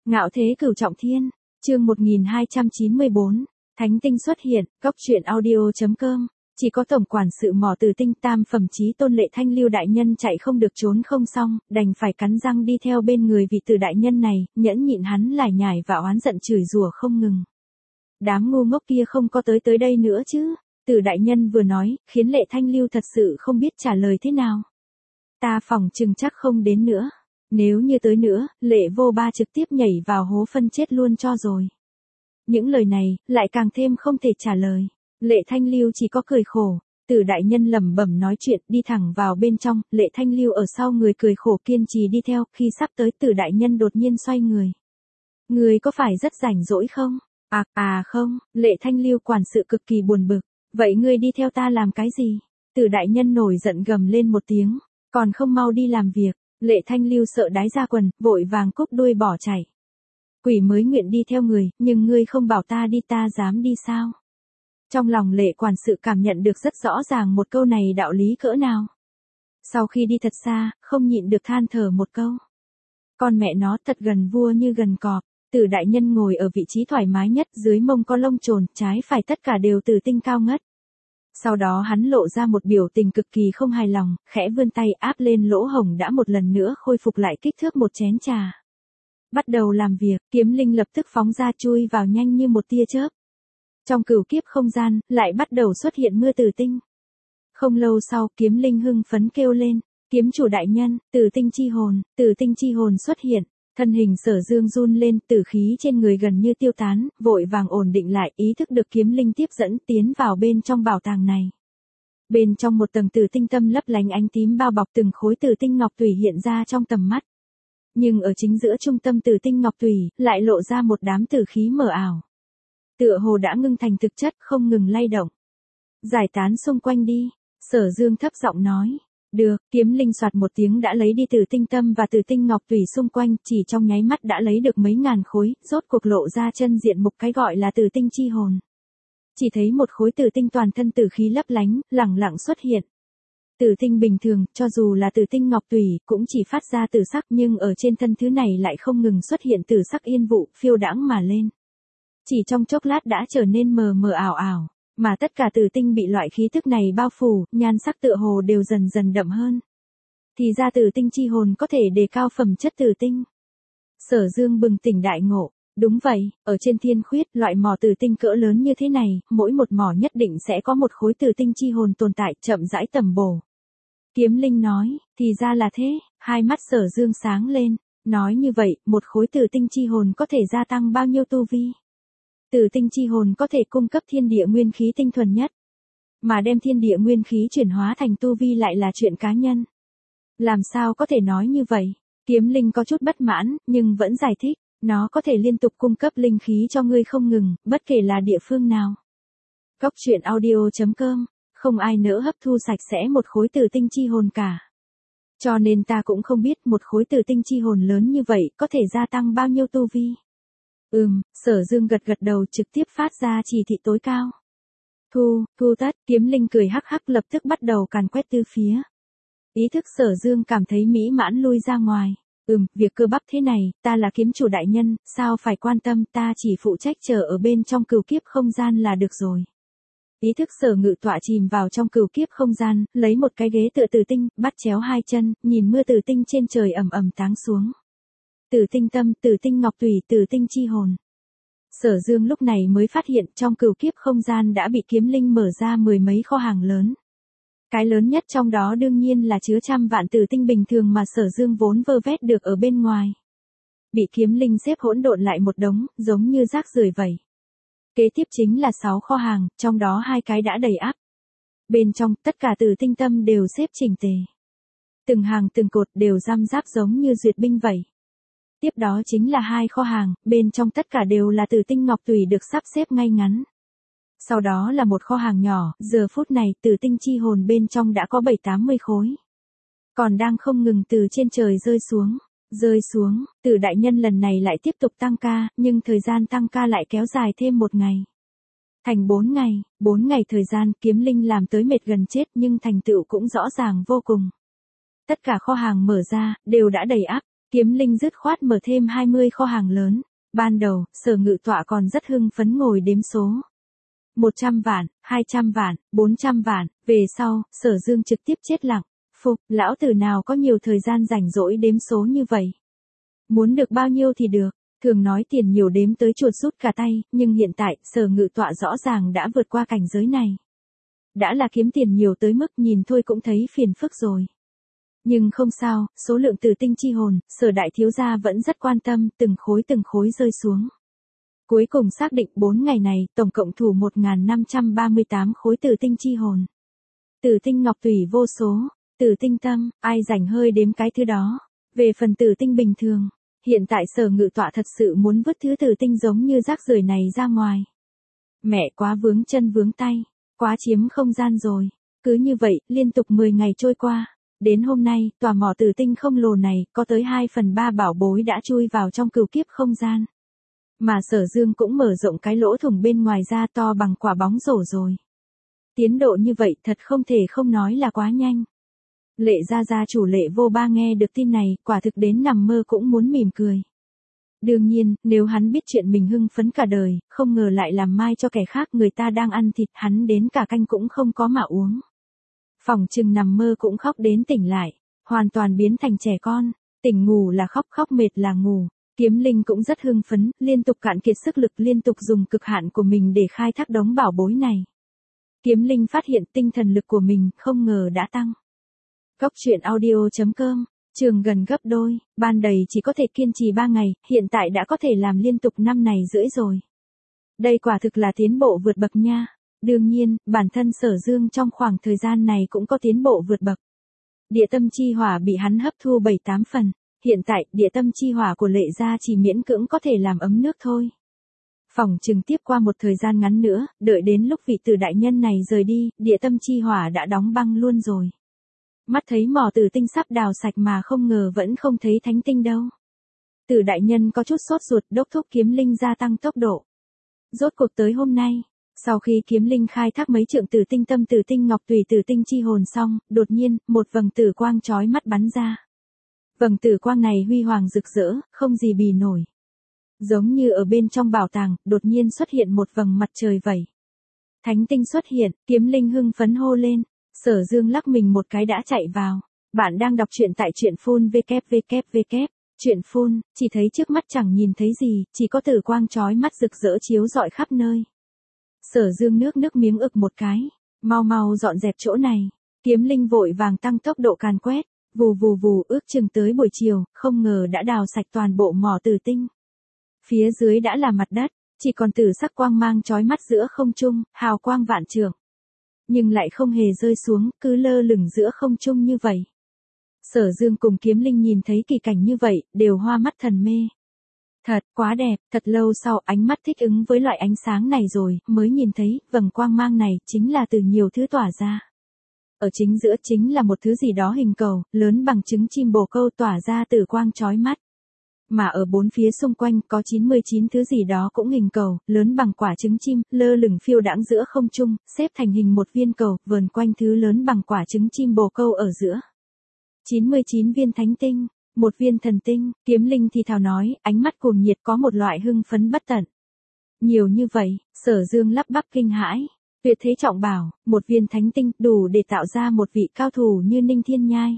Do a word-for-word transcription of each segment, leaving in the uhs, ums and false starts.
Ngạo thế cửu trọng thiên, chương một nghìn hai trăm chín mươi bốn, Thánh tinh xuất hiện, góc truyện audio.com, chỉ có tổng quản sự mỏ từ tinh tam phẩm chí tôn Lệ Thanh Lưu đại nhân chạy không được trốn không xong, đành phải cắn răng đi theo bên người vị tử đại nhân này, nhẫn nhịn hắn lải nhải và oán giận chửi rủa không ngừng. Đám ngu ngốc kia không có tới tới đây nữa chứ, tử đại nhân vừa nói, khiến Lệ Thanh Lưu thật sự không biết trả lời thế nào. Ta phỏng chừng chắc không đến nữa. Nếu như tới nữa, Lệ Vô Ba trực tiếp nhảy vào hố phân chết luôn cho rồi. Những lời này, lại càng thêm không thể trả lời. Lệ Thanh Lưu chỉ có cười khổ. Tử đại nhân lẩm bẩm nói chuyện, đi thẳng vào bên trong, Lệ Thanh Lưu ở sau người cười khổ kiên trì đi theo, khi sắp tới tử đại nhân đột nhiên xoay người. Người có phải rất rảnh rỗi không? À, à không, Lệ Thanh Lưu quản sự cực kỳ buồn bực. Vậy ngươi đi theo ta làm cái gì? Tử đại nhân nổi giận gầm lên một tiếng, còn không mau đi làm việc. Lệ Thanh Lưu sợ đái ra quần, vội vàng cúp đuôi bỏ chạy. Quỷ mới nguyện đi theo người, nhưng ngươi không bảo ta đi ta dám đi sao? Trong lòng Lệ quản sự cảm nhận được rất rõ ràng một câu này đạo lý cỡ nào. Sau khi đi thật xa, không nhịn được than thở một câu. Con mẹ nó thật gần vua như gần cọp, Tử đại nhân ngồi ở vị trí thoải mái nhất, dưới mông có lông chồn, trái phải tất cả đều từ tinh cao ngất. Sau đó hắn lộ ra một biểu tình cực kỳ không hài lòng, khẽ vươn tay áp lên lỗ hổng đã một lần nữa khôi phục lại kích thước một chén trà. Bắt đầu làm việc, kiếm linh lập tức phóng ra chui vào nhanh như một tia chớp. Trong cửu kiếp không gian, lại bắt đầu xuất hiện mưa tử tinh. Không lâu sau, kiếm linh hưng phấn kêu lên, kiếm chủ đại nhân, tử tinh chi hồn, tử tinh chi hồn xuất hiện. Thân hình Sở Dương run lên, tử khí trên người gần như tiêu tán, vội vàng ổn định lại, ý thức được kiếm linh tiếp dẫn tiến vào bên trong bảo tàng này. Bên trong một tầng tử tinh tâm lấp lánh ánh tím bao bọc từng khối tử tinh ngọc tùy hiện ra trong tầm mắt. Nhưng ở chính giữa trung tâm tử tinh ngọc tùy, lại lộ ra một đám tử khí mờ ảo. Tựa hồ đã ngưng thành thực chất, không ngừng lay động. Giải tán xung quanh đi, Sở Dương thấp giọng nói. Được, kiếm linh soạt một tiếng đã lấy đi tử tinh tâm và tử tinh ngọc tùy xung quanh, chỉ trong nháy mắt đã lấy được mấy ngàn khối, rốt cuộc lộ ra chân diện mục cái gọi là tử tinh chi hồn. Chỉ thấy một khối tử tinh toàn thân tử khí lấp lánh, lẳng lặng xuất hiện. Tử tinh bình thường, cho dù là tử tinh ngọc tùy, cũng chỉ phát ra tử sắc, nhưng ở trên thân thứ này lại không ngừng xuất hiện tử sắc yên vụ, phiêu đãng mà lên. Chỉ trong chốc lát đã trở nên mờ mờ ảo ảo. Mà tất cả tử tinh bị loại khí thức này bao phủ, nhan sắc tựa hồ đều dần dần đậm hơn. Thì ra tử tinh chi hồn có thể đề cao phẩm chất tử tinh. Sở Dương bừng tỉnh đại ngộ, đúng vậy, ở trên thiên khuyết, loại mỏ tử tinh cỡ lớn như thế này, mỗi một mỏ nhất định sẽ có một khối tử tinh chi hồn tồn tại, chậm rãi tầm bổ. Kiếm linh nói, thì ra là thế, hai mắt Sở Dương sáng lên, nói như vậy, một khối tử tinh chi hồn có thể gia tăng bao nhiêu tu vi? Tử tinh chi hồn có thể cung cấp thiên địa nguyên khí tinh thuần nhất. Mà đem thiên địa nguyên khí chuyển hóa thành tu vi lại là chuyện cá nhân. Làm sao có thể nói như vậy? Kiếm linh có chút bất mãn, nhưng vẫn giải thích. Nó có thể liên tục cung cấp linh khí cho ngươi không ngừng, bất kể là địa phương nào. Góc truyện audio.com, không ai nỡ hấp thu sạch sẽ một khối tử tinh chi hồn cả. Cho nên ta cũng không biết một khối tử tinh chi hồn lớn như vậy có thể gia tăng bao nhiêu tu vi. Ừm, Sở Dương gật gật đầu trực tiếp phát ra chỉ thị tối cao. Thu, thu tất, kiếm linh cười hắc hắc lập tức bắt đầu càn quét tứ phía. Ý thức Sở Dương cảm thấy mỹ mãn lui ra ngoài. Ừm, việc cơ bắp thế này, ta là kiếm chủ đại nhân, sao phải quan tâm, ta chỉ phụ trách chờ ở bên trong cửu kiếp không gian là được rồi. Ý thức Sở Ngự tọa chìm vào trong cửu kiếp không gian, lấy một cái ghế tựa tử tinh, bắt chéo hai chân, nhìn mưa tử tinh trên trời ầm ầm táng xuống. Tử tinh tâm, tử tinh ngọc tùy, tử tinh chi hồn. Sở Dương lúc này mới phát hiện trong cửu kiếp không gian đã bị kiếm linh mở ra mười mấy kho hàng lớn. Cái lớn nhất trong đó đương nhiên là chứa trăm vạn tử tinh bình thường mà Sở Dương vốn vơ vét được ở bên ngoài. Bị kiếm linh xếp hỗn độn lại một đống, giống như rác rưởi vậy. Kế tiếp chính là sáu kho hàng, trong đó hai cái đã đầy ắp. Bên trong, tất cả tử tinh tâm đều xếp chỉnh tề. Từng hàng từng cột đều răm ráp giống như duyệt binh vậy. Tiếp đó chính là hai kho hàng, bên trong tất cả đều là tử tinh ngọc tùy được sắp xếp ngay ngắn. Sau đó là một kho hàng nhỏ, giờ phút này tử tinh chi hồn bên trong đã có bảy tám mươi khối. Còn đang không ngừng từ trên trời rơi xuống, rơi xuống, Tử đại nhân lần này lại tiếp tục tăng ca, nhưng thời gian tăng ca lại kéo dài thêm một ngày. Thành bốn ngày, bốn ngày thời gian kiếm linh làm tới mệt gần chết nhưng thành tựu cũng rõ ràng vô cùng. Tất cả kho hàng mở ra, đều đã đầy ắp. Kiếm Linh dứt khoát mở thêm hai mươi kho hàng lớn. Ban đầu, Sở Ngự Tọa còn rất hưng phấn ngồi đếm số. một trăm vạn, hai trăm vạn, bốn trăm vạn, về sau, Sở Dương trực tiếp chết lặng. Phục, lão tử nào có nhiều thời gian rảnh rỗi đếm số như vậy. Muốn được bao nhiêu thì được, thường nói tiền nhiều đếm tới chuột rút cả tay, nhưng hiện tại, Sở Ngự Tọa rõ ràng đã vượt qua cảnh giới này. Đã là kiếm tiền nhiều tới mức nhìn thôi cũng thấy phiền phức rồi. Nhưng không sao, số lượng tử tinh chi hồn, Sở đại thiếu gia vẫn rất quan tâm, từng khối từng khối rơi xuống. Cuối cùng xác định bốn ngày này, tổng cộng thủ một nghìn năm trăm ba mươi tám khối tử tinh chi hồn. Tử tinh ngọc tùy vô số, tử tinh tâm, ai rảnh hơi đếm cái thứ đó. Về phần tử tinh bình thường, hiện tại Sở Ngự Tọa thật sự muốn vứt thứ tử tinh giống như rác rưởi này ra ngoài. Mẹ quá vướng chân vướng tay, quá chiếm không gian rồi. Cứ như vậy, liên tục mười ngày trôi qua. Đến hôm nay, tòa mỏ tử tinh không lồ này, có tới hai phần ba bảo bối đã chui vào trong cửu kiếp không gian. Mà Sở Dương cũng mở rộng cái lỗ thủng bên ngoài ra to bằng quả bóng rổ rồi. Tiến độ như vậy thật không thể không nói là quá nhanh. Lệ gia gia chủ Lệ Vô Ba nghe được tin này, quả thực đến nằm mơ cũng muốn mỉm cười. Đương nhiên, nếu hắn biết chuyện mình hưng phấn cả đời, không ngờ lại làm mai cho kẻ khác, người ta đang ăn thịt, hắn đến cả canh cũng không có mà uống. Phỏng chừng nằm mơ cũng khóc đến tỉnh lại, hoàn toàn biến thành trẻ con, tỉnh ngủ là khóc, khóc mệt là ngủ. Kiếm Linh cũng rất hưng phấn, liên tục cạn kiệt sức lực, liên tục dùng cực hạn của mình để khai thác đống bảo bối này. Kiếm Linh phát hiện tinh thần lực của mình không ngờ đã tăng. Góc truyện audio chấm com, trường gần gấp đôi, ban đầy chỉ có thể kiên trì ba ngày, hiện tại đã có thể làm liên tục năm ngày rưỡi rồi. Đây quả thực là tiến bộ vượt bậc nha. Đương nhiên, bản thân Sở Dương trong khoảng thời gian này cũng có tiến bộ vượt bậc. Địa tâm chi hỏa bị hắn hấp thu bảy tám phần, hiện tại địa tâm chi hỏa của Lệ gia chỉ miễn cưỡng có thể làm ấm nước thôi. Phỏng chừng tiếp qua một thời gian ngắn nữa, đợi đến lúc vị tử đại nhân này rời đi, địa tâm chi hỏa đã đóng băng luôn rồi. Mắt thấy mỏ tử tinh sắp đào sạch mà không ngờ vẫn không thấy thánh tinh đâu. Tử đại nhân có chút sốt ruột, đốc thúc Kiếm Linh gia tăng tốc độ. Rốt cuộc tới hôm nay, sau khi Kiếm Linh khai thác mấy trượng tử tinh tâm tử tinh ngọc tùy tử tinh chi hồn xong, đột nhiên, một vầng tử quang chói mắt bắn ra. Vầng tử quang này huy hoàng rực rỡ, không gì bì nổi. Giống như ở bên trong bảo tàng, đột nhiên xuất hiện một vầng mặt trời vậy. Thánh tinh xuất hiện, Kiếm Linh hưng phấn hô lên. Sở Dương lắc mình một cái đã chạy vào. Bạn đang đọc truyện tại truyện phun www. Truyện phun, chỉ thấy trước mắt chẳng nhìn thấy gì, chỉ có tử quang chói mắt rực rỡ chiếu rọi khắp nơi. Sở Dương nước nước miếng ực một cái. Mau mau dọn dẹp chỗ này. Kiếm Linh vội vàng tăng tốc độ càn quét. Vù vù vù, ước chừng tới buổi chiều, không ngờ đã đào sạch toàn bộ mỏ tử tinh. Phía dưới đã là mặt đất, chỉ còn tử sắc quang mang chói mắt giữa không trung, hào quang vạn trượng. Nhưng lại không hề rơi xuống, cứ lơ lửng giữa không trung như vậy. Sở Dương cùng Kiếm Linh nhìn thấy kỳ cảnh như vậy, đều hoa mắt thần mê. Thật, quá đẹp, thật lâu sau ánh mắt thích ứng với loại ánh sáng này rồi, mới nhìn thấy, vầng quang mang này, chính là từ nhiều thứ tỏa ra. Ở chính giữa chính là một thứ gì đó hình cầu, lớn bằng trứng chim bồ câu tỏa ra tử quang chói mắt. Mà ở bốn phía xung quanh có chín mươi chín thứ gì đó cũng hình cầu, lớn bằng quả trứng chim, lơ lửng phiêu đãng giữa không trung, xếp thành hình một viên cầu, vờn quanh thứ lớn bằng quả trứng chim bồ câu ở giữa. chín mươi chín viên thánh tinh, một viên thần tinh, Kiếm Linh thì thào nói, ánh mắt cuồng nhiệt có một loại hưng phấn bất tận. Nhiều như vậy, Sở Dương lắp bắp kinh hãi. Tuyệt thế trọng bảo, một viên thánh tinh đủ để tạo ra một vị cao thủ như Ninh Thiên Nhai.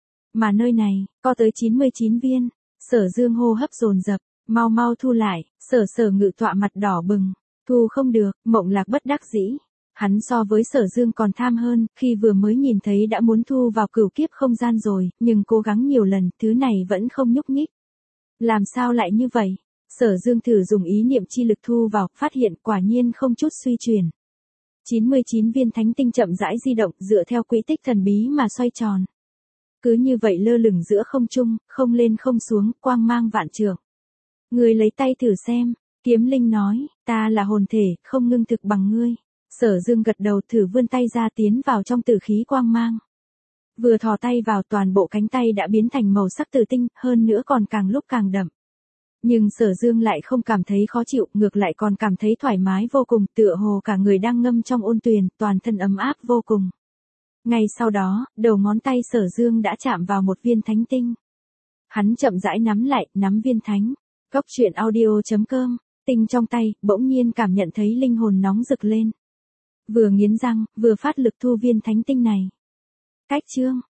Mà nơi này, có tới chín mươi chín viên. Sở Dương hô hấp dồn dập, mau mau thu lại, Sở Sở Ngự Tọa mặt đỏ bừng, thu không được, Mộng Lạc bất đắc dĩ. Hắn so với Sở Dương còn tham hơn, khi vừa mới nhìn thấy đã muốn thu vào cửu kiếp không gian rồi, nhưng cố gắng nhiều lần, thứ này vẫn không nhúc nhích. Làm sao lại như vậy? Sở Dương thử dùng ý niệm chi lực thu vào, phát hiện quả nhiên không chút suy chuyển. chín mươi chín viên thánh tinh chậm rãi di động, dựa theo quỹ tích thần bí mà xoay tròn. Cứ như vậy lơ lửng giữa không trung, không lên không xuống, quang mang vạn trượng. Ngươi lấy tay thử xem, Kiếm Linh nói, ta là hồn thể, không ngưng thực bằng ngươi. Sở Dương gật đầu thử vươn tay ra tiến vào trong tử khí quang mang. Vừa thò tay vào toàn bộ cánh tay đã biến thành màu sắc tử tinh, hơn nữa còn càng lúc càng đậm. Nhưng Sở Dương lại không cảm thấy khó chịu, ngược lại còn cảm thấy thoải mái vô cùng, tựa hồ cả người đang ngâm trong ôn tuyền, toàn thân ấm áp vô cùng. Ngay sau đó, đầu ngón tay Sở Dương đã chạm vào một viên thánh tinh. Hắn chậm rãi nắm lại, nắm viên thánh. Cốc truyện audio chấm com, tinh trong tay, bỗng nhiên cảm nhận thấy linh hồn nóng rực lên. Vừa nghiến răng, vừa phát lực thu viên thánh tinh này. Cách chương,